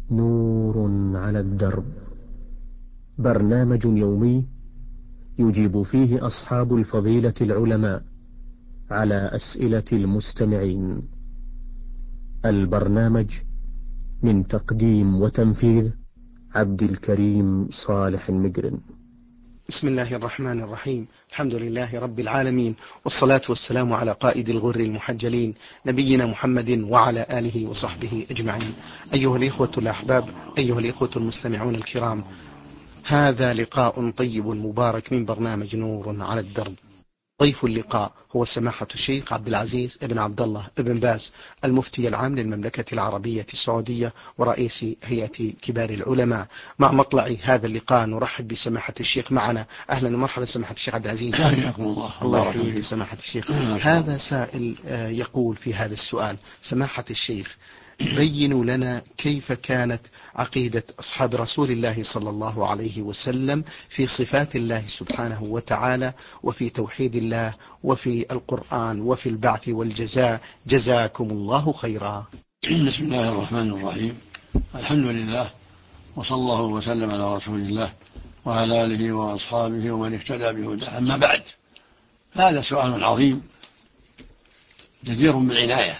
نور على الدرب، برنامج يومي يجيب فيه أصحاب الفضيلة العلماء على أسئلة المستمعين. البرنامج من تقديم وتنفيذ عبد الكريم صالح المقرن. بسم الله الرحمن الرحيم. الحمد لله رب العالمين، والصلاة والسلام على قائد الغر المحجلين نبينا محمد وعلى آله وصحبه أجمعين. أيها الإخوة الأحباب، أيها الإخوة المستمعون الكرام، هذا لقاء طيب مبارك من برنامج نور على الدرب. ضيف اللقاء هو سماحة الشيخ عبد العزيز ابن عبد الله ابن باز، المفتي العام للمملكة العربية السعودية ورئيس هيئة كبار العلماء. مع مطلع هذا اللقاء نرحب بسماحة الشيخ معنا. أهلا ومرحبا سماحة الشيخ عبد العزيز. حياكم الله. الله يحييك سماحة الشيخ. هذا سائل يقول في هذا السؤال: سماحة الشيخ، بينوا لنا كيف كانت عقيدة أصحاب رسول الله صلى الله عليه وسلم في صفات الله سبحانه وتعالى، وفي توحيد الله، وفي القرآن، وفي البعث والجزاء. جزاكم الله خيرا. بسم الله الرحمن الرحيم. الحمد لله، وصلى الله وسلم على رسول الله وعلى آله وأصحابه ومن اهتدى بهداه. أما بعد، هذا سؤال عظيم جدير بالعناية.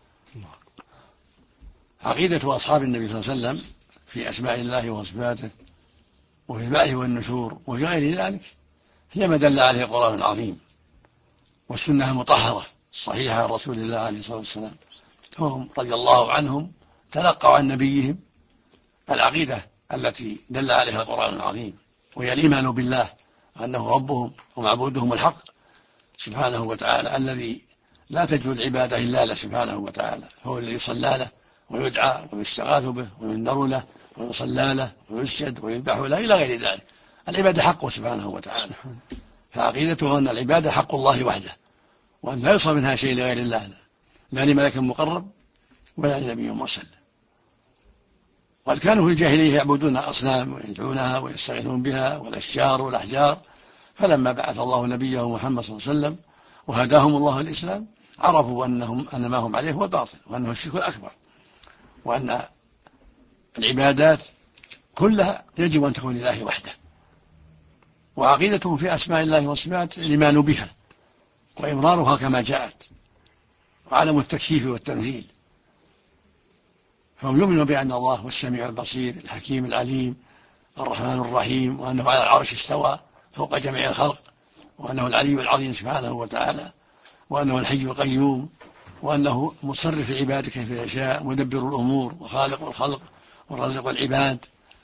عقيدة أصحاب النبي صلى الله عليه وسلم في أسماء الله وصفاته وفي البعث والنشور وفي غير ذلك هي ما دل عليه القرآن العظيم والسنة المطهرة الصحيحة عن رسول الله عليه الصلاة والسلام. هم رضي الله عنهم تلقوا عن نبيهم العقيدة التي دل عليها القرآن العظيم، وهي الإيمان بالله أنه ربهم ومعبودهم الحق سبحانه وتعالى، الذي لا تجوز العبادة إلا له سبحانه وتعالى. هو الذي يصلى له ويدعى ويستغاث به وينذر له ويصلى له ويسجد ويذبح له إلى غير ذلك. العبادة حقه سبحانه وتعالى، فعقيدته أن العبادة حق الله وحده، وأن لا يصل منها شيء لغير الله، لا لملك مقرب ولا لنبي مرسل. قد كانوا في الجاهلية يعبدون الأصنام ويدعونها ويستغيثون بها والأشجار والأحجار، فلما بعث الله نبيه محمد صلى الله عليه وسلم وهداهم الله الإسلام عرفوا أن ما هم عليه هو باطل، وأنه الشرك الأكبر، وأن العبادات كلها يجب أن تكون لله وحده. وعقيدتهم في أسماء الله وصفاته الإيمان بها وإمرارها كما جاءت، وعلم التكييف والتمثيل. فهم يؤمنون بأن الله هو السميع البصير الحكيم العليم الرحمن الرحيم، وأنه على العرش استوى فوق جميع الخلق، وأنه العلي العظيم سبحانه وتعالى، وأنه الحي القيوم، وأنه مصرف العباد كيف يشاء، مدبر الأمور وخالق الخلق ورازق العباد،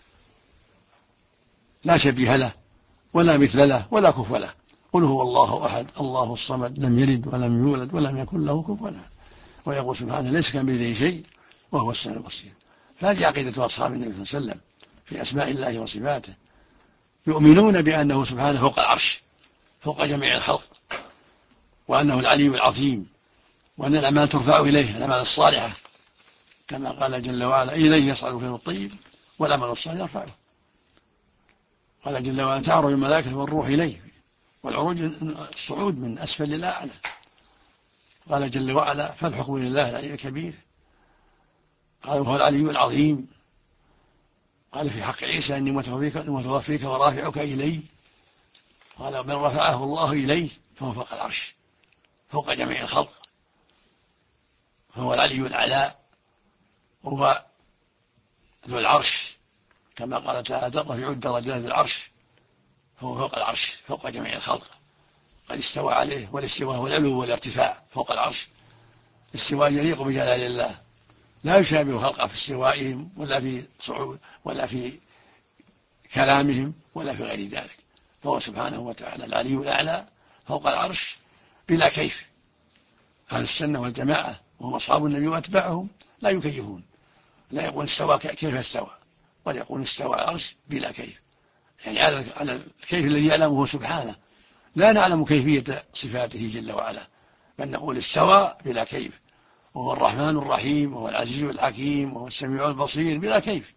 لا شبيه له ولا مثل له ولا كفو له. قل هو الله أحد الله الصمد لم يلد ولم يولد ولم يكن له كفوا أحد. ويقول سبحانه ليس كمثله شيء وهو السميع البصير. فهذه عقيدة أصحاب النبي صلى الله عليه وسلم في أسماء الله وصفاته، يؤمنون بأنه سبحانه فوق العرش فوق جميع الخلق، وأنه العلي العظيم، وأن الأعمال ترفع إليه، الأعمال الصالحة، كما قال جل وعلا إليه يصعد الكلم الطيب والعمل الصالح يرفعه. قال جل وعلا تعرج الملائكة والروح إليه، والعروج الصعود من أسفل إلى أعلى. قال جل وعلا فالحكم لله العلي الكبير. قال وهو العلي العظيم. قال في حق عيسى إني متوفيك ورافعك إلي. قال من رفعه الله إليه فهو فوق العرش فوق جميع الخلق، فهو العلي الأعلى، وهو ذو العرش، كما قال تعالى رفيع الدرجات ذو العرش، فهو فوق العرش فوق جميع الخلق، قد استوى عليه. والاستواء هو العلو والارتفاع فوق العرش. الاستواء يليق بجلال الله، لا يشابه خلقه في استوائهم ولا في صعود ولا في كلامهم ولا في غير ذلك. فهو سبحانه وتعالى العلي الأعلى فوق العرش بلا كيف. أهل السنة والجماعة وهم أصحاب النبي وأتباعهم لا يكيفون، لا يقول استوى كيف استوى، بل يقول استوى على العرش بلا كيف، يعني على الكيف الذي يعلمه سبحانه. لا نعلم كيفية صفاته جل وعلا، بل نقول استوى بلا كيف، وهو الرحمن الرحيم وهو العزيز الحكيم وهو السميع البصير بلا كيف.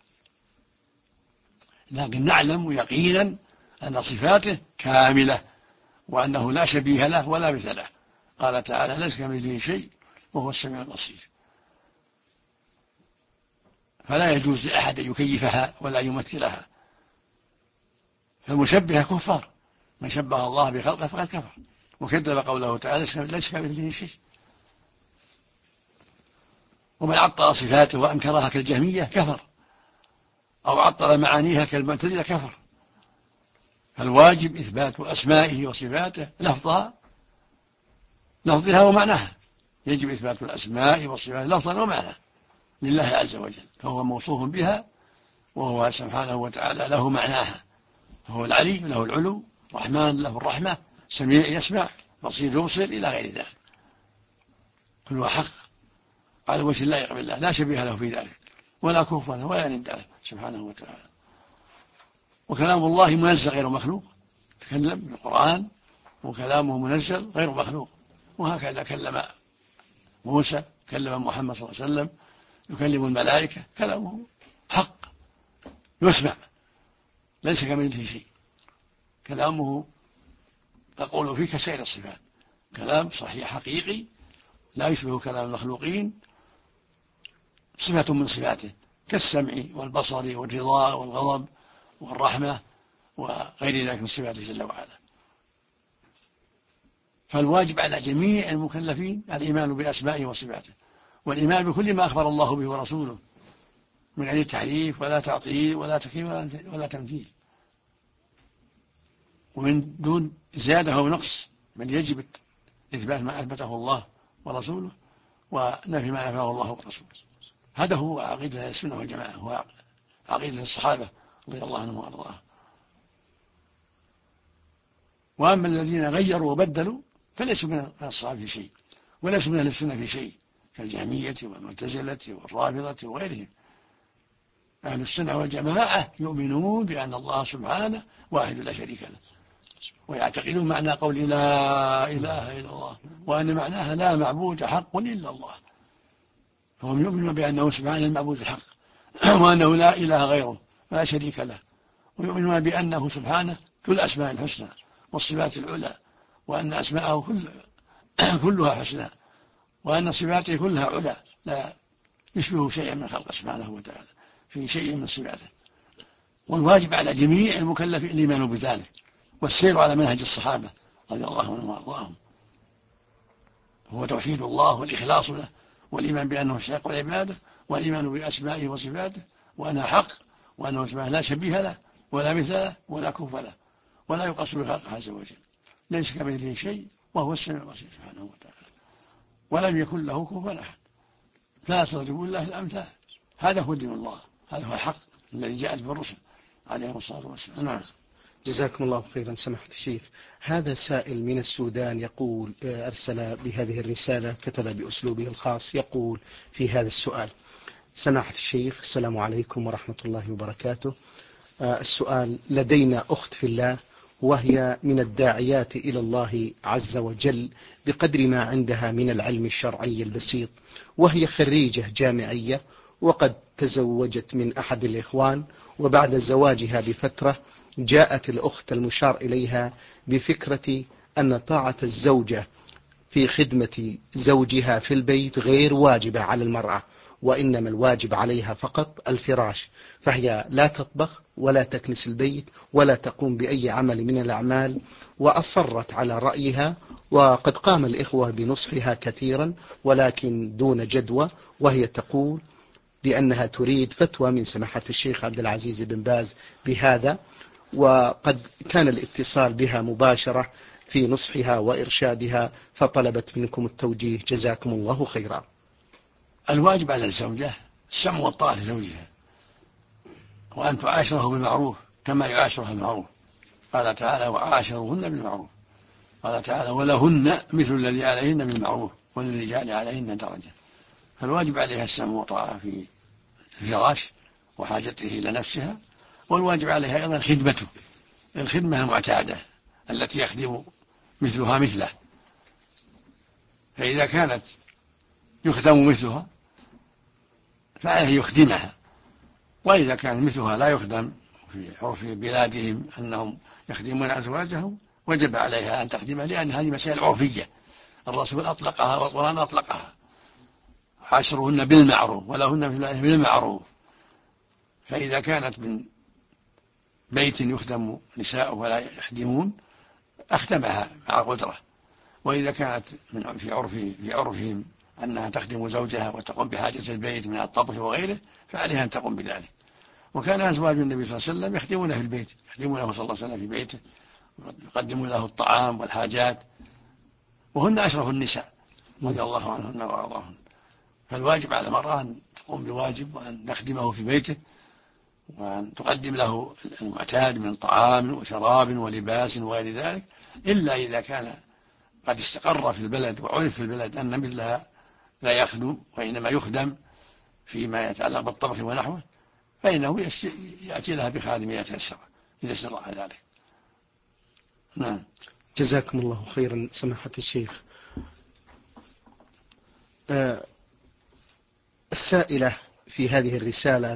لكن نعلم يقينا أن صفاته كاملة، وأنه لا شبيه له ولا مثل له. قال تعالى ليس كمثله شيء وهو السميع البصير. فلا يجوز لأحد أن يكيفها ولا يمثلها. فالمشبهة كفار، من شبه الله بخلقه فقد كفر وكذب قوله تعالى ليس كمثله شيء. ومن عطل صفاته وأنكرها كالجهمية كفر، أو عطل معانيها كالمعتزلة كفر. فالواجب إثبات أسمائه وصفاته لفظها ومعناها، يجب إثبات الأسماء والصفات لفظا ومعنى لله عز وجل، فهو موصوف بها وهو سبحانه وتعالى له معناها، فهو العلي له العلو، الرحمن له الرحمة، سميع يسمع، بصير يبصر، إلى غير ذلك، كله حق على وجه لا يقبل الله، لا شبيه له في ذلك ولا كفوا له ولا ند له سبحانه وتعالى. وكلام الله منزل غير مخلوق، تكلم بالقرآن وكلامه منزل غير مخلوق، وهكذا كلم موسى، كلم محمد صلى الله عليه وسلم، يكلم الملائكة، كلامه حق يسمع ليس كمثله شيء. كلامه نقول فيه كسائر الصفات، كلام صحيح حقيقي لا يشبه كلام المخلوقين، صفة من صفاته كالسمع والبصر والرضا والغضب والرحمة وغير ذلك من صفاته جل وعلا. فالواجب على جميع المكلفين الإيمان بأسمائه وصفاته، والإيمان بكل ما أخبر الله به ورسوله من غير تحريف ولا تعطيل ولا تكييف ولا تمثيل، ومن دون زيادة أو نقص، بل يجب إثبات ما أثبته الله ورسوله ونفي ما نفاه الله ورسوله. هذا هو عقيدة السنة والجماعة، هو عقيدة الصحابة رضي الله عنهم وأرضاهم. وأما الذين غيروا وبدلوا فليسوا من الصحابة في شيء، وليسوا من أهل السنة في شيء، كالجهمية والمعتزلة والرافضة وغيرهم. أهل السنة والجماعة يؤمنون بأن الله سبحانه واحد لا شريك له، ويعتقدون معنى قول لا إله إلا الله، وأن معناها لا معبود حق إلا الله. فهم يؤمنون بأنه سبحانه المعبود الحق، وأنه لا إله غيره لا شريك له، ويؤمنون بأنه سبحانه كل الأسماء الحسنى والصفات العلى، وأن أسماءه كلها حسنى، وأن صفاته كلها علا لا يشبه شيئا من خلقه سبحانه وتعالى في شيء من صفاته. والواجب على جميع المكلفين الإيمان بذلك والسير على منهج الصحابة رضي الله عنهم وأرضاهم، هو توحيد الله والإخلاص له، والإيمان بأنه الشاق العبادة، والإيمان بأسمائه وصفاته، وأنها حق، وأنه سبحانه لا شبيه له ولا مثل له ولا كفء له ولا يقاس بخلقه عز وجل، ليس كمثله شيء وهو السميع البصير سبحانه وتعالى، ولم يكن له كفوا أحد، فلا تضربوا الله الأمثال. هذا هو دين الله، هذا هو الحق الذي جاءت بالرسل عليهم الصلاة والسلام. نعم. جزاكم الله خيرا سماحة الشيخ. هذا سائل من السودان يقول، أرسل بهذه الرسالة، كتب بأسلوبه الخاص، يقول في هذا السؤال: سماحة الشيخ، السلام عليكم ورحمة الله وبركاته. السؤال: لدينا أخت في الله، وهي من الداعيات إلى الله عز وجل بقدر ما عندها من العلم الشرعي البسيط، وهي خريجة جامعية، وقد تزوجت من أحد الإخوان، وبعد زواجها بفترة جاءت الأخت المشار إليها بفكرة أن طاعة الزوجة في خدمة زوجها في البيت غير واجبة على المرأة، وإنما الواجب عليها فقط الفراش، فهي لا تطبخ ولا تكنس البيت ولا تقوم بأي عمل من الأعمال، وأصرت على رأيها، وقد قام الإخوة بنصحها كثيرا ولكن دون جدوى، وهي تقول بأنها تريد فتوى من سماحة الشيخ عبد العزيز بن باز بهذا، وقد كان الاتصال بها مباشرة في نصحها وإرشادها، فطلبت منكم التوجيه، جزاكم الله خيرا. الواجب على الزوجة السمع والطاعة لزوجها، وأن تعاشره بالمعروف كما يعاشرها بالمعروف. قال تعالى: وعاشروهن بالمعروف. قال تعالى: ولهن مثل الذي عليهن بالمعروف وللرجال عليهن درجة. فالواجب عليها السمع والطاعة في الفراش وحاجته إلى نفسها، والواجب عليها أيضا خدمته، الخدمة المعتادة التي يخدم مثلها مثله، فإذا كانت يخدم مثلها فعليه يخدمها، وإذا كان مثلها لا يخدم في عرف بلادهم أنهم يخدمون أزواجهم وجب عليها أن تخدمها، لأن هذه مسائل عرفية الرسول أطلقها والقرآن أطلقها: عاشروهن بالمعروف ولهن مثل ذلك بالمعروف. فإذا كانت من بيت يخدم نساء ولا يخدمون أخدمها مع قدرة، وإذا كانت في عرفهم أنها تخدم زوجها وتقوم بحاجة البيت من الطبخ وغيره فعليها أن تقوم بذلك. وكان أزواج النبي صلى الله عليه وسلم يخدمونه في البيت، يخدمونه صلى الله عليه وسلم في بيته، يقدمون له الطعام والحاجات، وهن أشرف النساء رضي الله عنهن وأرضاهن. فالواجب على المرأة أن تقوم بواجب وأن تخدمه في بيته، وأن تقدم له المعتاد من طعام وشراب ولباس وغير ذلك، إلا إذا كان قد استقر في البلد وعرف في البلد أن مثلها لا يخدم وإنما يخدم فيما يتعلق بالطبخ ونحوه، فإنه يأتي لها بخادم يتيسر إذا استطاع ذلك. نعم. جزاكم الله خيرا سماحة الشيخ. السائلة في هذه الرسالة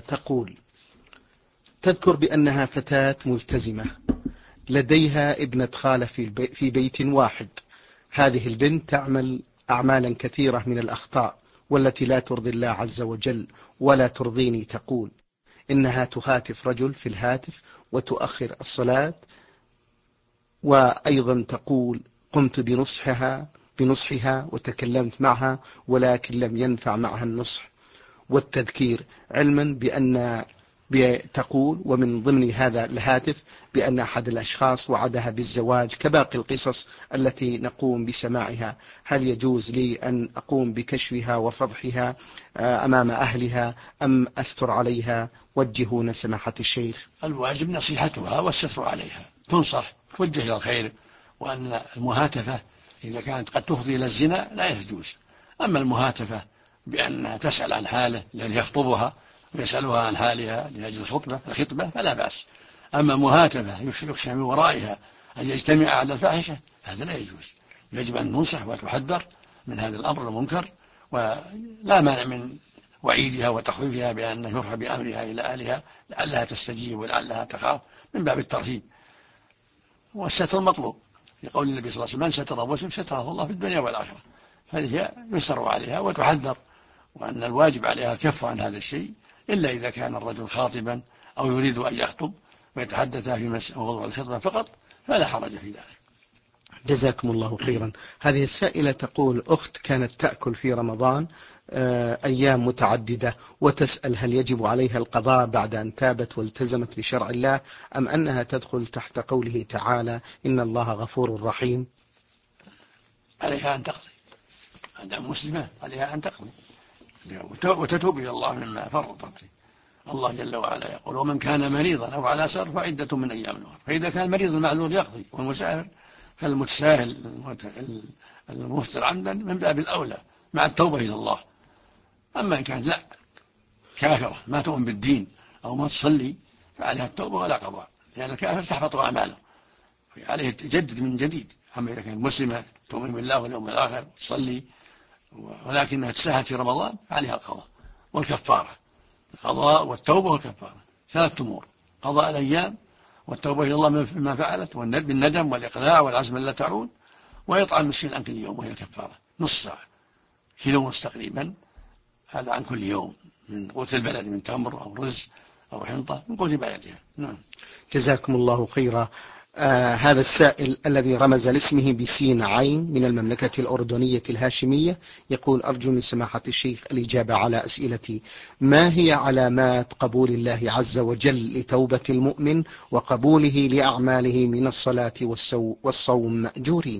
تذكر بأنها فتاة ملتزمة لديها ابنة خالة في بيت واحد. هذه البنت تعمل أعمالا كثيرة من الأخطاء والتي لا ترضي الله عز وجل ولا ترضيني. تقول إنها تهاتف رجل في الهاتف وتؤخر الصلاة، وأيضا تقول قمت بنصحها وتكلمت معها ولكن لم ينفع معها النصح والتذكير، علما بأن تقول ومن ضمن هذا الهاتف بأن أحد الأشخاص وعدها بالزواج كباقي القصص التي نقوم بسماعها. هل يجوز لي أن أقوم بكشفها وفضحها أمام أهلها أم أستر عليها؟ وجهونا سماحة الشيخ. الواجب نصيحتها والستر عليها، تنصح توجه إلى الخير، وأن المهاتفة إذا كانت قد تفضي إلى الزنا لا يجوز. أما المهاتفة بأن تسأل عن حاله لأن يخطبها ويسألها عن حالها لأجل الخطبة فلا بأس. أما مهاتفة يخشى من ورائها أن يجتمع على الفاحشة هذا لا يجوز. يجب أن ننصح وتحذر من هذا الأمر المنكر، ولا مانع من وعيدها وتخويفها بأن يرفع بأمرها إلى أهلها لعلها تستجيب ولعلها تخاف من باب الترهيب. والستر مطلوب، لقول النبي صلى الله عليه وسلم من ستر مسلم ستره الله في الدنيا والآخرة، فهي يسر عليها وتحذر، وأن الواجب عليها الكف عن هذا الشيء، إلا إذا كان الرجل خاطبا أو يريد أن يخطب ويتحدث في موضوع الخطبة فقط فلا حرج في ذلك. جزاكم الله خيرا. هذه السائلة تقول أخت كانت تأكل في رمضان أيام متعددة وتسأل هل يجب عليها القضاء بعد أن تابت والتزمت بشرع الله أم أنها تدخل تحت قوله تعالى إن الله غفور رحيم؟ عليها أن تقضي، أدام مسلمة عليها أن تقضي وتتوب إلى الله مما فرطت. الله جل وعلا يقول ومن كان مريضا أو على سفر فعدة من أيام أخرى. فإذا كان المريض المعذور يقضي والمسافر فالمتساهل المفتر عمدا من باب الأولى مع التوبة إلى الله. أما إن كانت لا كافرة ما تؤمن بالدين أو ما تصلي فعليها التوبة ولا قضاء، لأن الكافر تحبط أعماله عليه تجدد من جديد. أما إذا كانت مسلمة تؤمن بالله واليوم الآخر تصلي ولكنها تساهل في رمضان عليها القضاء والكفارة. القضاء والتوبة والكفارة 3 أمور: قضاء الأيام والتوبة إلى الله مما فعلت بالندم والإقلاع والعزم لا تعود، ويطعم مسكين عن كل يوم وهي الكفارة نص ساعة كيلو ونص تقريبا، هذا عن كل يوم من قوت البلد من تمر أو رز أو حنطة من قوت بلدها. نعم. جزاكم الله خيرا. هذا السائل الذي رمز لاسمه بسين عين من المملكة الأردنية الهاشمية يقول أرجو من سماحة الشيخ الإجابة على أسئلتي: ما هي علامات قبول الله عز وجل لتوبة المؤمن وقبوله لأعماله من الصلاة والصوم مأجورين؟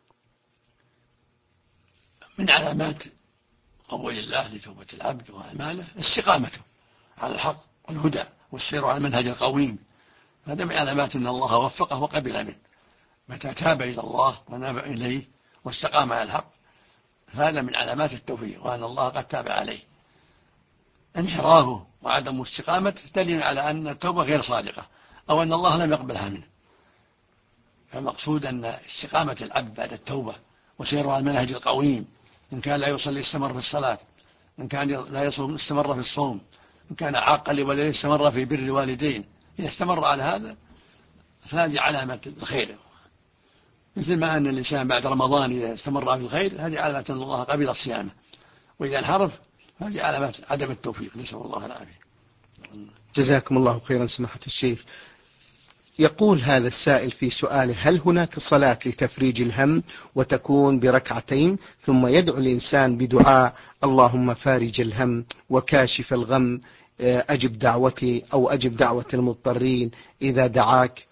من علامات قبول الله لتوبة العبد وأعماله استقامته على الحق والهدى والسير على المنهج القويم، هذا من علامات أن الله وفقه وقبل منه. متى تاب إلى الله وناب إليه واستقام على الحق هذا من علامات التوفيق وأن الله قد تاب عليه. انحرافه وعدم استقامته دليل على أن التوبة غير صادقة أو أن الله لم يقبلها منه. فالمقصود أن استقامة العبد بعد التوبة وسيره على المنهج القويم، إن كان لا يصلي استمر في الصلاة، إن كان لا يصوم استمر في الصوم، إن كان عاقا لوالديه استمر في بر الوالدين. إذا استمر على هذا فهذه علامة الخير، مثل ما أن الإنسان بعد رمضان إذا استمر في الخير هذه علامة أن الله قبل الصيام، وإذا انحرف هذه علامات عدم التوفيق، نسأل الله العافية. جزاكم الله خيرا سماحة الشيخ. يقول هذا السائل في سؤاله: هل هناك صلاة لتفريج الهم وتكون بركعتين ثم يدعو الإنسان بدعاء اللهم فارج الهم وكاشف الغم، أجب دعوتي أو أجب دعوة المضطرين إذا دعاك؟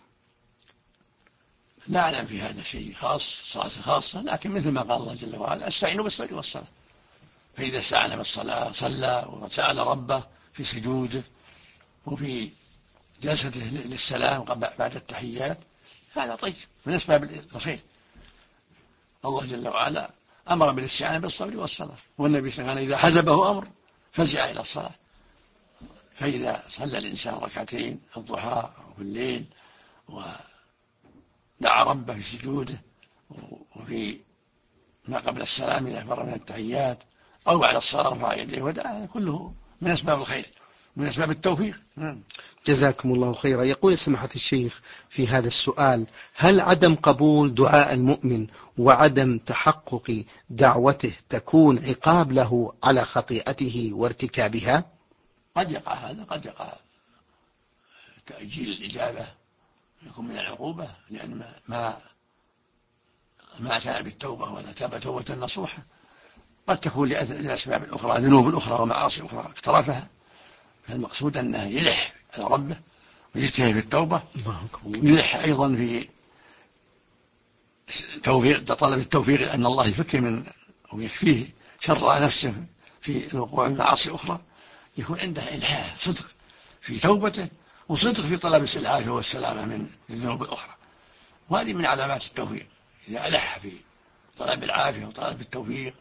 لا أعلم في هذا شيء خاص، صلاة خاصة، لكن مثل ما قال الله جل وعلا: استعينوا بالصبر والصلاة. فإذا استعان بالصلاة صلى وسأل ربه في سجوده وفي جلسته للسلام بعد التحيات، هذا طيب من أسباب الخير. الله جل وعلا أمر بالاستعانة بالصبر والصلاة، والنبي صلى الله عليه وسلم إذا حزبه أمر فزع إلى الصلاة. فإذا صلى الإنسان ركعتين الضحى أو في الليل ودعا ربه في سجوده وفي ما قبل السلام إذا فرغ من التحيات أو بعد الصلاة رفع يديه ودعا، كله من أسباب الخير، من أسباب التوفيق. جزاكم الله خيرا. يقول سماحة الشيخ في هذا السؤال: هل عدم قبول دعاء المؤمن وعدم تحقق دعوته تكون عقاب له على خطيئته وارتكابها؟ قد يقع هذا، قد يقع تأجيل الإجابة يكون من العقوبة، لأن ما أتى بالتوبة ولا تاب توبة نصوحة. قد تكون لأسباب أخرى، ذنوب أخرى ومعاصي أخرى اقترفها، فالمقصود أنه يلح على ربه ويجتهد في التوبة، يلح أيضا في طلب التوفيق، أن الله يفكه من ويكفيه شر نفسه في الوقوع في معاصي أخرى. يكون عنده إلحاح صدق في توبته وصدق في طلب العافية والسلامة من الذنوب الأخرى، وهذه من علامات التوفيق. إذا ألح في طلب العافية وطلب التوفيق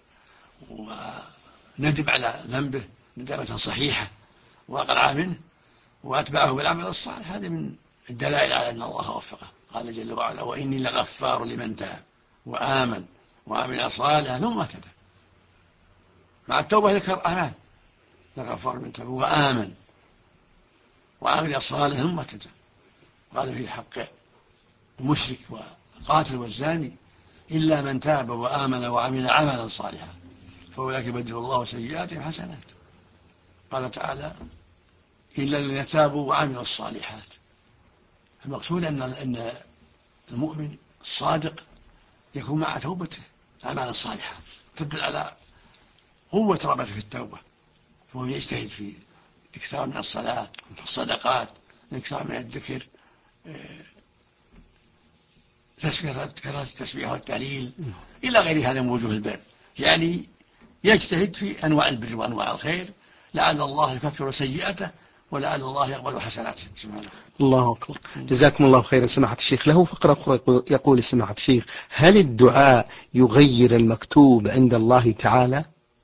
وندم على ذنبه ندامة صحيحة وأقلع منه وأتبعه بالعمل الصالح، هذه من الدلائل على أن الله وفقه. قال جل وعلا: وإني لغفار لمن تاب وآمن وعمل صالحا ثم اهتدى. مع التوبة ذكر أعمال: لغفار لمن تاب وآمن وعمل صالحا ثم اهتدى. قال في حق المشرك والقاتل والزاني: إلا من تاب وآمن وعمل عملا صالحا فأولئك يبدل الله سيئاتهم حسنات. قال تعالى: إلا الذين تابوا وعملوا الصالحات. المقصود أن المؤمن الصادق يكون مع توبته أعمال صالحة تدل على قوة رغبته في التوبة، فهو يجتهد في الإكثار من الصلاة والصدقات، الإكثار من الذكر، كثرة التسبيح والتهليل إلى غير هذا من وجوه البر. يعني يجتهد في أنواع البر وأنواع الخير، لعل الله يكفر سيئته ولعل الله يقبل حسناته سبحانه. الله أكبر. جزاكم الله خيرا سماحة الشيخ. له فقرة أخرى يقول سماحة الشيخ: هل الدعاء يغير المكتوب عند الله تعالى؟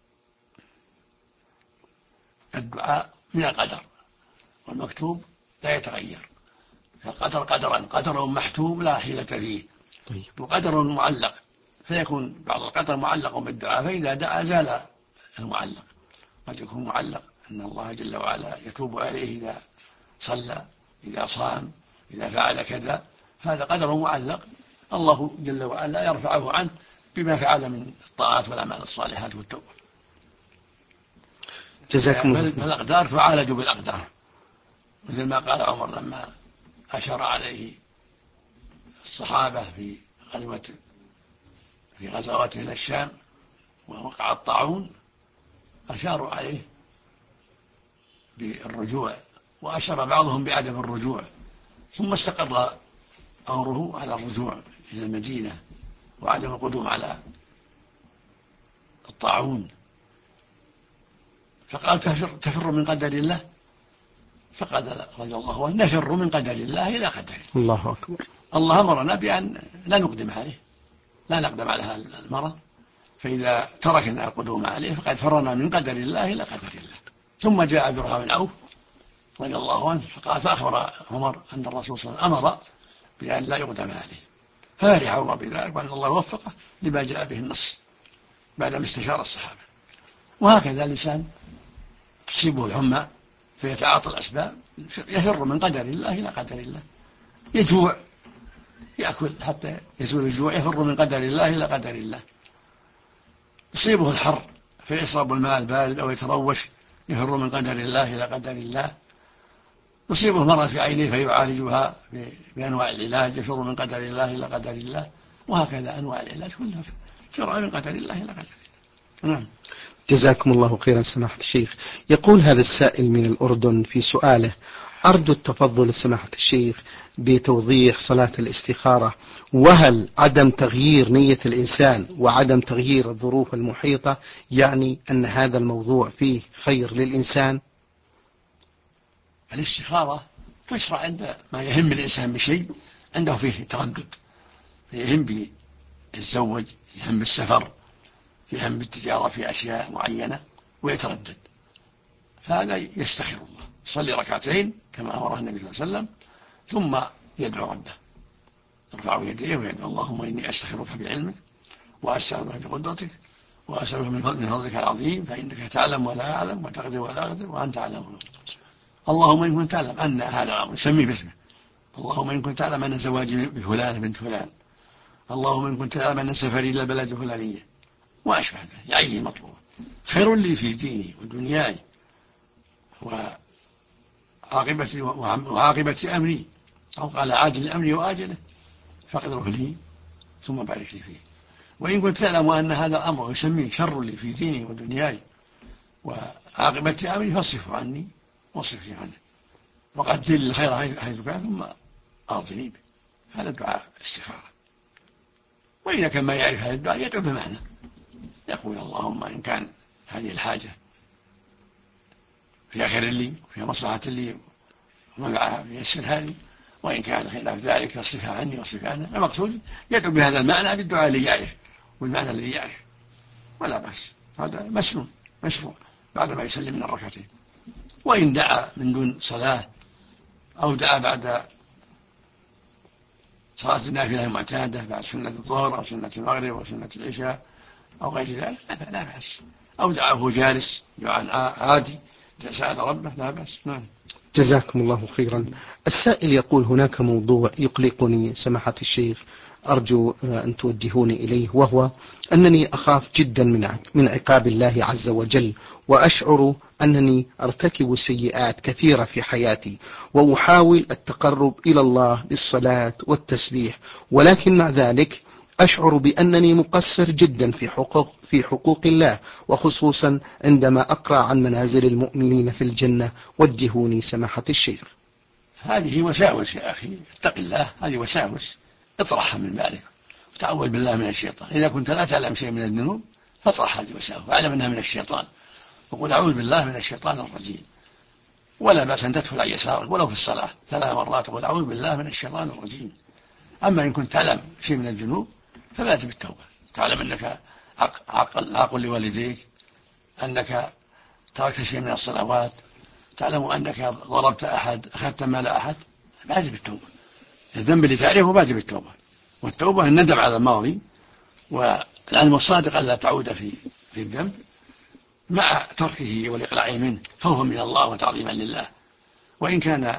الدعاء من القدر، والمكتوب لا يتغير. القدر قدر محتوم لا حيلة فيه، طيب. وقدر معلق، فيكون بعض القدر معلق بالدعاء، فإذا دعا زال المعلق. قد يكون معلق أن الله جل وعلا يتوب عليه إذا صلى، إذا صام، إذا فعل كذا، هذا قدر معلق الله جل وعلا يرفعه عنه بما فعل من الطاعات والأعمال الصالحات والتوبة. جزاكم الله. فالأقدار تعالج بالأقدار، مثل ما قال عمر لما أشار عليه الصحابة في غزواته إلى الشام ووقع الطاعون، أشاروا عليه بالرجوع، وأشار بعضهم بعدم الرجوع، ثم استقر أمره على الرجوع إلى المدينة وعدم القدوم على الطاعون. فقال: تفر من قدر الله؟ فقال رضي الله عنه: نفر من قدر الله إلى قدره. الله أكبر. الله أمرنا بأن لا نقدم عليه، لا نقدم على هذا المرض، فإذا تركنا القدوم عليه فقد فرنا من قدر الله إلى قدر الله. ثم جاء عبد الرحمن بن عوف رضي الله عنه فقال: فأخبر عمر أن الرسول صلى الله عليه وسلم أمر بأن لا يقدم عليه، ففرح عمر بذلك وأن الله وفقه لما جاء به النص بعدما استشار الصحابة. وهكذا الإنسان تصيبه الحمى فيتعاطى الأسباب، يفر من قدر الله إلى قدر الله. يجوع يأكل حتى يزول الجوع، يفر من قدر الله إلى قدر الله. يصيبه الحر فيشرب الماء البارد أو يتروش، يفر من قدر الله إلى قدر الله. يصيبه مرض في عينيه فيعالجها بأنواع العلاج، يفر من قدر الله إلى قدر الله، وهكذا أنواع العلاج كلها فرع من قدر الله إلى قدر الله. نعم. جزاكم الله خيرا سماحة الشيخ. يقول هذا السائل من الأردن في سؤاله: أرجو التفضل سماحة الشيخ بتوضيح صلاة الاستخارة، وهل عدم تغيير نية الإنسان وعدم تغيير الظروف المحيطة يعني أن هذا الموضوع فيه خير للإنسان؟ الاستخارة تشرع عند ما يهم الإنسان بشيء عنده فيه تردد، يهم بالزوج، يهم بالسفر، يهم بالتجارة في أشياء معينة ويتردد، فهذا يستخير الله، يصلي ركعتين كما أمره النبي صلى الله عليه وسلم، ثم يدعو ربه، يرفع يديه ويدعو: اللهم إني أستخيرك بعلمك وأستغفرك بقدرتك وأسألك من فضلك العظيم فإنك تعلم ولا أعلم وتقدر ولا أقدر وأنت أعلم. اللهم إن كنت تعلم أن هذا الأمر، يسميه باسمه: اللهم إن كنت تعلم أن زواجي بفلان بنت فلان، اللهم إن كنت تعلم أن سفري إلى البلد الفلانية، وأشبه ذلك، يعين مطلوب خير لي في ديني ودنياي وعاقبة أمري، أو قال عاجل أمري وآجله، فاقدره لي ثم بارك لي فيه. وإن كنت تعلم أن هذا الأمر يسميه شر لي في ديني ودنياي وعاقبة أمري فاصرفه عني واصرفني عنه، وقدر لي الخير حيث كان ثم أرضني به. هذا دعاء الاستخارة. وإذا كان ما يعرف هذا الدعاء يدعو بمعنى، يقول: اللهم إن كان هذه الحاجة فيها خير لي وفيها مصلحة لي ومنعها ييسرها لي، وإن كان خلاف ذلك فاصرفها عني واصرف عنها. المقصود يدعو بهذا المعنى بالدعاء الذي يعرف والمعنى الذي يعرف، ولا بأس، هذا مشروع بعد ما يسلم من الركعتين. وإن دعا من دون صلاة أو دعا بعد صلاة النافلة المعتادة بعد سنة الظهر أو سنة المغرب أو سنة العشاء أو غير ذلك لا بأس، أو دعا وهو جالس دعاء عادي سأل ربه، لا بأس. نعم. جزاكم الله خيرا. السائل يقول: هناك موضوع يقلقني سماحة الشيخ، أرجو أن توجهوني إليه، وهو أنني أخاف جدا من عقاب الله عز وجل، وأشعر أنني أرتكب سيئات كثيرة في حياتي، وأحاول التقرب إلى الله بالصلاة والتسبيح، ولكن مع ذلك أشعر بأنني مقصر جدا في حقوق الله، وخصوصا عندما أقرأ عن منازل المؤمنين في الجنة. وجهوني سماحة الشيخ. هذه وساوس يا أخي، اتق الله، هذه وساوس، اطرحها من بالك وتعوذ بالله من الشيطان. إذا كنت لا تعلم شيء من الذنوب فاطرح هذه وساوس واعلم أنها من الشيطان، وقل: أعوذ بالله من الشيطان الرجيم. ولا بأس أن تدخل عن يسارك ولو في الصلاة 3 مرات وقل: أعوذ بالله من الشيطان الرجيم. أما إن كنت تعلم شيء من الذنوب فبادر بالتوبة، تعلم أنك عاق لوالديك، أنك تركت شيء من الصلوات، تعلم أنك ضربت أحد، أخذت مال أحد، بادر بالتوبة. الذنب اللي تعرفه بادر بالتوبة، والتوبة الندم على الماضي والعلم الصادق ألا تعود في الذنب، مع تركه والإقلاع منه خوفا من الله وتعظيما لله. وإن كان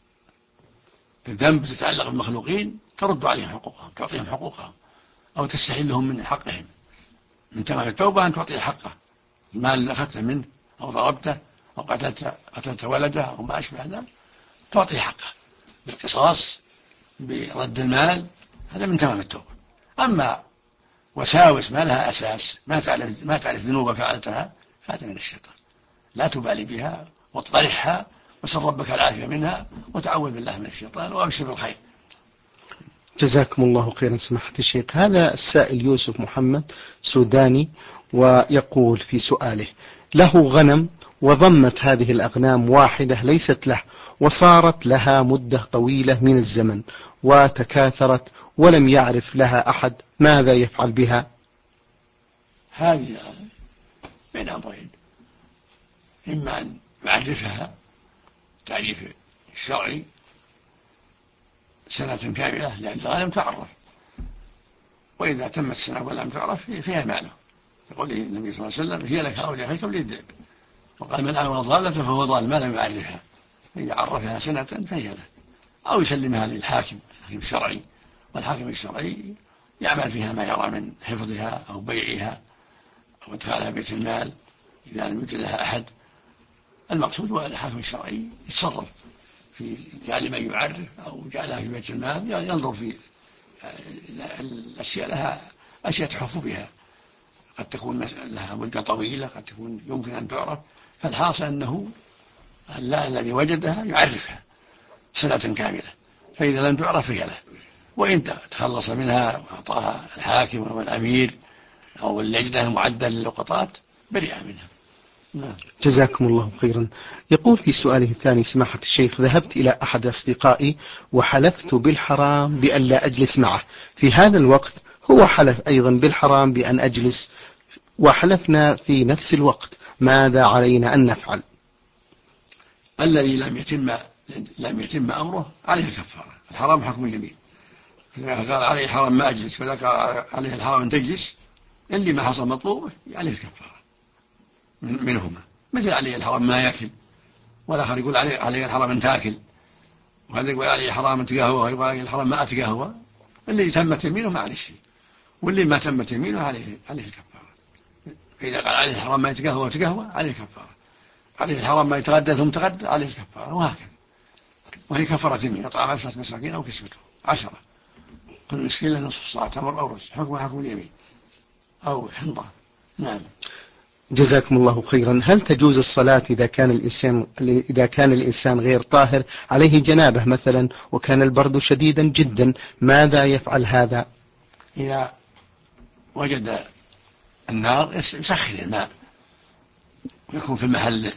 الذنب تتعلق بالمخلوقين ترد عليهم حقوقهم، تعطيهم حقوقهم، أو تستحلهم من حقهم. من تمام التوبة أن تعطي حقه، المال اللي أخذته منه أو ضربته أو قتلت ولده أو ما أشبه ذلك، تعطي حقه بالقصاص برد المال، هذا من تمام التوبة. أما وساوس ما لها أساس، ما تعرف ذنوب فعلتها، فهذا من الشيطان، لا تبالي بها واطرحها وسل ربك العافية منها وتعوذ بالله من الشيطان وأبشر بالخير. جزاكم الله خيرا سماحة الشيخ. هذا السائل يوسف محمد سوداني، ويقول في سؤاله: له غنم وضمت هذه الأغنام واحدة ليست له، وصارت لها مدة طويلة من الزمن وتكاثرت ولم يعرف لها أحد، ماذا يفعل بها؟ هذه بين أمرين: إما أن يعرفها تعريف الشرعي سنة كاملة لأنها لم تعرف، وإذا تمت السنة ولم تعرف فيها ماله، يقول النبي صلى الله عليه وسلم: هي لك أو لأخيك أو للذئب. وقال: من أعوى ضالة فهو ضال ما لم يعرفها، إذا عرفها سنة فهي له، أو يسلمها للحاكم الشرعي، والحاكم الشرعي يعمل فيها ما يرى من حفظها أو بيعها أو إدخالها بيت المال إذا لم يوجد لها أحد. المقصود هو الحاكم الشرعي يتصرف في جعل من يعرف أو جعلها في بيت المال، ينظر في الأشياء لها أشياء تحف بها، قد تكون لها مدة طويلة، قد تكون يمكن أن تعرف. فالحاصل أنه الذي وجدها يعرفها سنة كاملة، فإذا لم تعرف فهي له، وإن تخلص منها وأعطاها الحاكم أو الأمير أو اللجنة المعدة للقطات برئ منها. نعم. جزاكم الله خيرا. يقول في سؤاله الثاني سماحة الشيخ: ذهبت إلى أحد أصدقائي وحلفت بالحرام بأن لا أجلس معه، في هذا الوقت هو حلف أيضا بالحرام بأن أجلس، وحلفنا في نفس الوقت، ماذا علينا أن نفعل؟ الذي لم يتم أمره عليه الكفارة. الحرام حكم اليمين، إذا قال عليه حرام ما أجلس ولا قال عليه الحرام أن تجلس، اللي ما حصل مطلوبه عليه الكفارة منهما. مثل عليه الحرام ما يأكل، والآخر يقول عليه الحرام أن تأكل، وهذا يقول عليه الحرام أن تقهوى، ويقول عليه الحرام ما أتقهوى. اللي تمت يمينه ما عليه شيء، واللي ما تمت يمينه عليه الكفارة. فإذا قال عليه الحرام ما يتقهوى وتقهوى عليه كفارة، عليه الحرام ما يتغدى ثم تغدى عليه الكفارة، وهكذا. وهي كفارة يمين: إطعام 10 مساكين أو كسوته 10، كل مسكين له نصف صاع تمر أو رز، حكم اليمين أو حنطة. نعم. جزاكم الله خيرا. هل تجوز الصلاة إذا كان الإنسان غير طاهر، عليه جنابة مثلا وكان البرد شديدا جدا، ماذا يفعل هذا؟ إذا وجد النار يسخن الماء، ويكون في المحل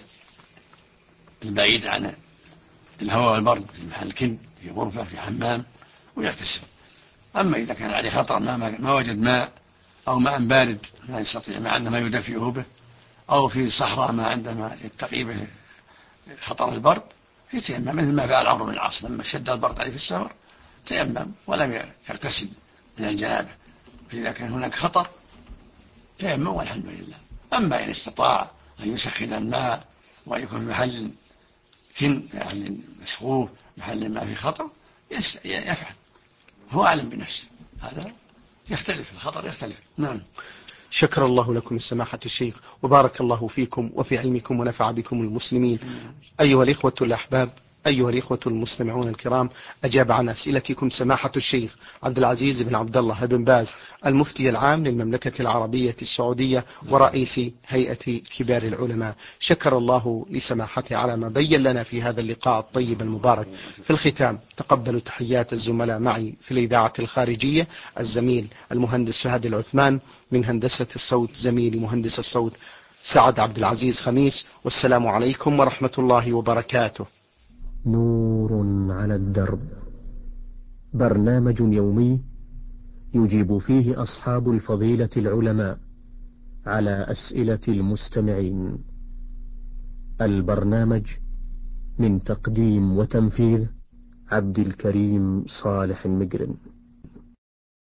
البعيد عن الهواء والبرد، في محل كن، في غرفة، في حمام، ويغتسل. أما إذا كان عليه خطر ما وجد ماء، أو ماء بارد لا يستطيع، ما عنده ما يدفئه به، أو في الصحراء ما عنده ما يتقي به خطر البرد، يتيمم، مثل ما فعل عمرو بن العاص لما شد البرد عليه في السفر تيمم ولم يغتسل من الجنابة. فإذا كان هناك خطر تيمم والحمد لله. أما إن استطاع أن يسخن الماء ويكون في محل كن، محل مسخوف، محل ما في خطر، يفعل، هو أعلم بنفسه. هذا يختلف، الخطر يختلف. نعم. شكر الله لكم سماحة الشيخ، وبارك الله فيكم وفي علمكم ونفع بكم المسلمين. أيها الإخوة الأحباب، أيها الإخوة المستمعون الكرام، أجاب عن أسئلتكم سماحة الشيخ عبد العزيز بن عبد الله بن باز، المفتي العام للمملكة العربية السعودية ورئيس هيئة كبار العلماء. شكر الله لسماحته على ما بين لنا في هذا اللقاء الطيب المبارك. في الختام تقبلوا تحيات الزملاء معي في الإذاعة الخارجية، الزميل المهندس فهد العثمان، من هندسة الصوت زميلي مهندس الصوت سعد عبد العزيز خميس، والسلام عليكم ورحمة الله وبركاته. نور على الدرب، برنامج يومي يجيب فيه أصحاب الفضيلة العلماء على أسئلة المستمعين. البرنامج من تقديم وتنفيذ عبد الكريم صالح المجرم.